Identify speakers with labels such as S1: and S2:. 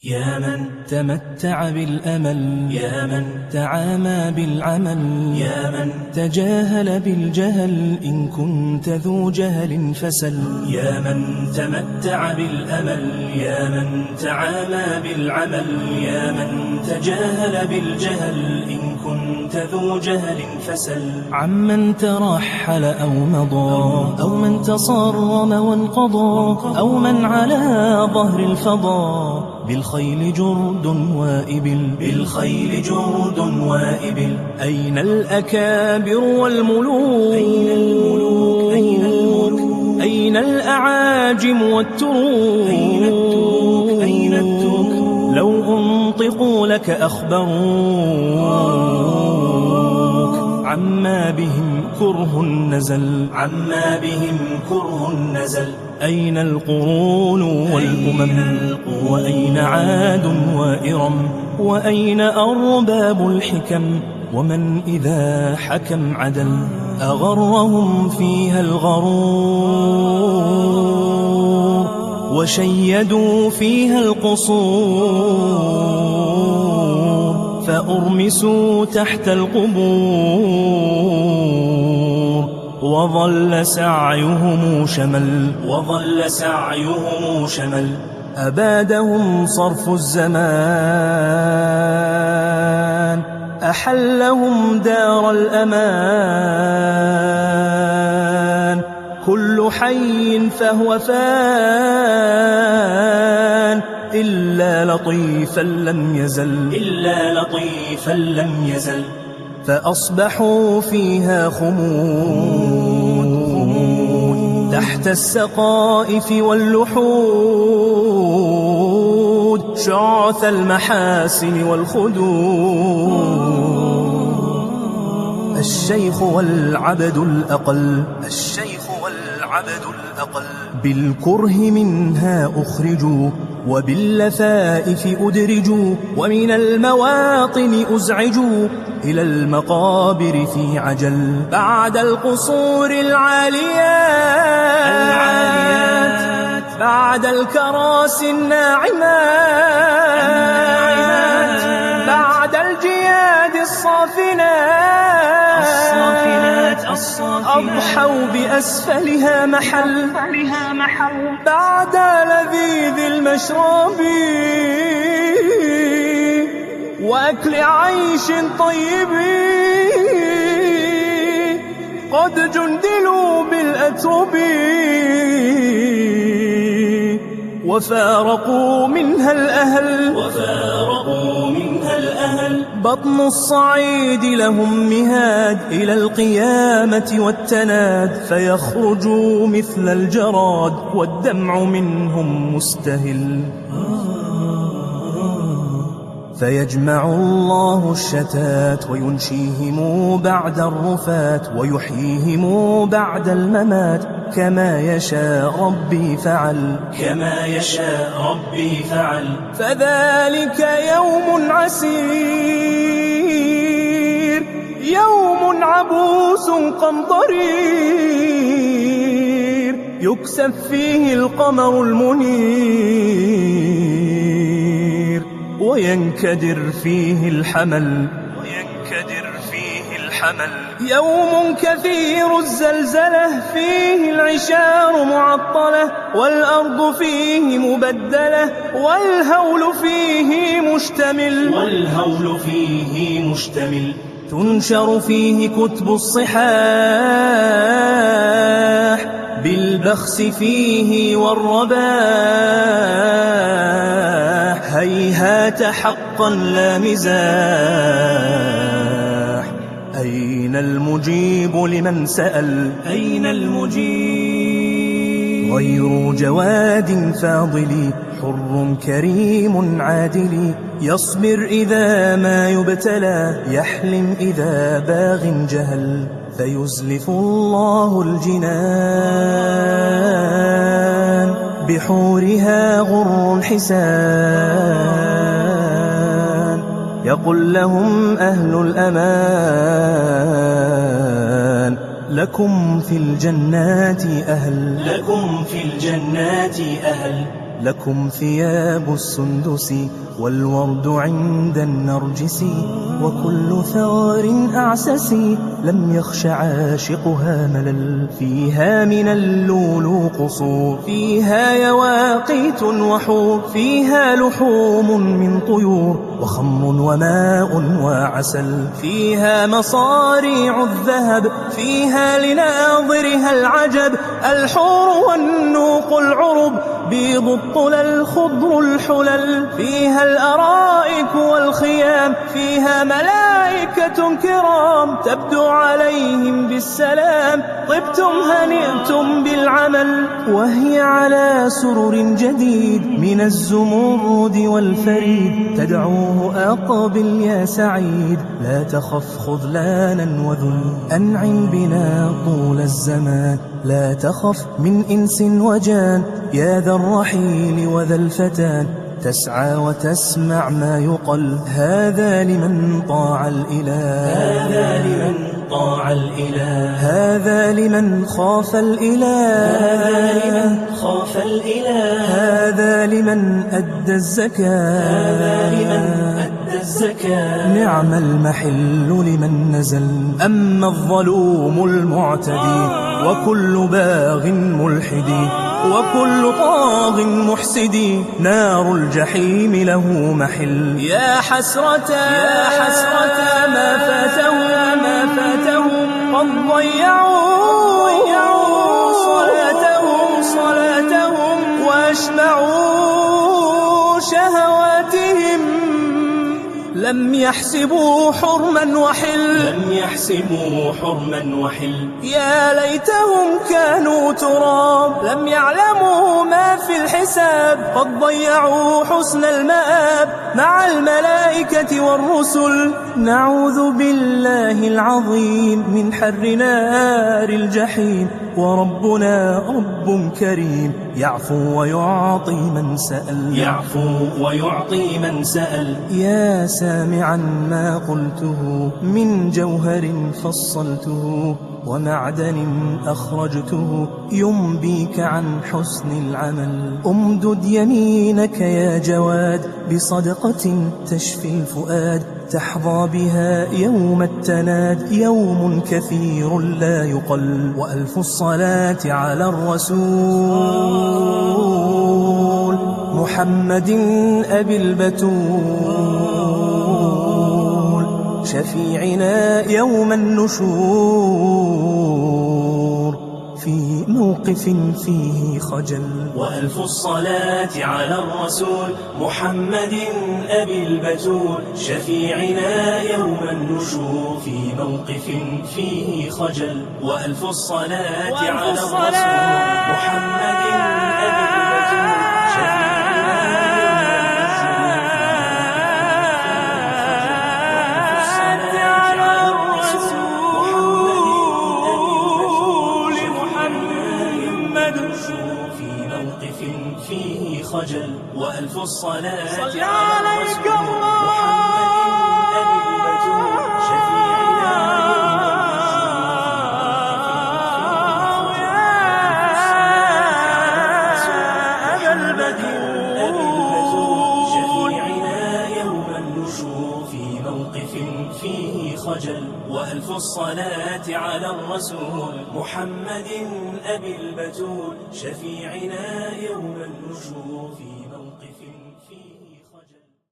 S1: يا من تمتع بالأمل، يا من تعامى بالعمل، يا من تجاهل بالجهل، إن كنت ذو جهل فسل. يا من تمتع بالأمل، يا من تعامى بالعمل، يا من تجاهل بالجهل، إن كنت ذو جهل فسل. عمن ترحل أو مضى، أو من تصرم وانقضى، أو من على ظهر الفضاء، بالخيل جرد وإبل، بالخيل جرد وإبل. أين الأكابر والملوك، أين الملوك، أين الملوك، أين الأعاجم والتروك، أين التروك، أين التروك. لو أنطقوا لك أخبروك، عما بهم كره نزل، عما بهم كره نزل. أين القرون والأمم، وأين عاد وإرم، وأين أرباب الحكم، ومن إذا حكم عدل. أغرهم فيها الغرور، وشيدوا فيها القصور، فأرمسوا تحت القبور، وظل سعيهم شمل، وظل سعيهم شمل. أبادهم صرف الزمان، أحلهم دار الأمان. كل حي فهو فان، إلا لطيفا لم يزل، إلا لطيفا لم يزل. فأصبحوا فيها خمود، تحت السقائف واللحود، شعث المحاسن والخدود. الشيخ والعبد الأقل، الشيخ والعبد الأقل. بالكره منها أخرجوا، وباللثائف أدرجوا، ومن المواطن أزعجوا، إلى المقابر في عجل. بعد القصور العاليات، بعد الكراسي الناعمات، بعد الجياد الصافنات، أضحوا بأسفلها محل، بعد لذيذ المشرب وأكل عيش طيب. قد جندلوا بالأترب، وفارقوا منها الأهل، وفارقوا منها الأهل. بطن الصعيد لهم مهاد، إلى القيامة والتناد، فيخرجوا مثل الجراد، والدمع منهم مستهل. فيجمع الله الشتات، وينشيهم بعد الرفات، ويحييهم بعد الممات، كما يشاء ربي فعل، كما يشاء ربي فعل. فذلك يوم عسير، يوم عبوس قمطرير، يكسف فيه القمر المنير، وينكدر فيه الحمل، وينكدر فيه الحمل. يوم كثير الزلزلة، فيه العشار معطلة، والأرض فيه مبدلة، والهول فيه مشتمل، والهول فيه مشتمل. تنشر فيه كتب الصحاح، بالبخس فيه والرباح. هيهات حقا لا مزاح، أين المجيب لمن سأل، أين المجيب؟ غير جواد فاضل، حر كريم عادل، يصبر إذا ما يبتلى، يحلم إذا باغ جهل. فيزلف الله الجنان، بحورها غر حسان. يقول لهم أهل الأمان، لكم في الجنات أهل، لكم في الجنات أهل. لكم ثياب السندس والورد عند النرجس، وكل ثغر أعسس لم يخش عاشقها ملل. فيها من اللؤلؤ قصور، فيها يواقيت وحور، فيها لحوم من طيور وخمر وماء وعسل. فيها مصاريع الذهب، فيها لناظرها العجب، الحور والنوق العرب، بيض الطلى الخضر الحلل. فيها الأرائك والخيام، فيها ملائكة كرام تبدو عليهم بالسلام. طبتم هنئتم بالعمل، وهي على سرر جديد من الزمرد والفريد. تدعوه أقبل يا سعيد، لا تخف خذلانا وذل. أنعم بنا طول الزمان، لا تخف من إنس وجان. يا ذا الرحيل وذا الفتان، تسعى وتسمع ما يقل. هذا لمن طاع الإله، هذا لمن طاع الإله، هذا لمن خاف الإله، هذا لمن خاف الإله، هذا لمن أدى الزكاة، هذا لمن أدى الزكاة. نعم المحل لمن نزل. أما الظلوم المعتدي وكل باغ ملحد وكل طاغ محسد، نار الجحيم له محل. يا حسرة يا حسرة ما فاتهم ما فاتهم، قد ضيعوا صلاتهم واشبعوا شهواتهم. لم يحسبوا حرما وحل، لم يحسبوا حرما وحل. يا ليتهم كانوا تراب، لم يعلموا ما في الحساب. قد ضيعوا حسن المآب مع الملائكة والرسل. نعوذ بالله العظيم من حر نار الجحيم. وربنا رب كريم، يعفو ويعطي من سأل، يعفو ويعطي من سأل. يا سامعا ما قلته من جوهر فصلته ومعدن أخرجته، ينبيك عن حسن العمل. أمدد يمينك يا جواد بصدقة تشفي الفؤاد، تحظى بها يوم التناد. يوم كثير لا يقل. وألف الصلاة على الرسول محمد أبي البتول، شفيعنا يوم النشور في موقف فيه خجل. وألف الصلاة على الرسول محمد أبي البتول، شفيعنا يوم النشور في موقف فيه خجل. وألف الصلاة على الرسول محمد أبي البتول، فيه خجل. وألف الصلاة على الرسول محمد أبي البتول، شفيعنا يوم النشور في موقف فيه خجل. وألف الصلاة على الرسول محمد أبي البتول، شفيعنا يوم النشور.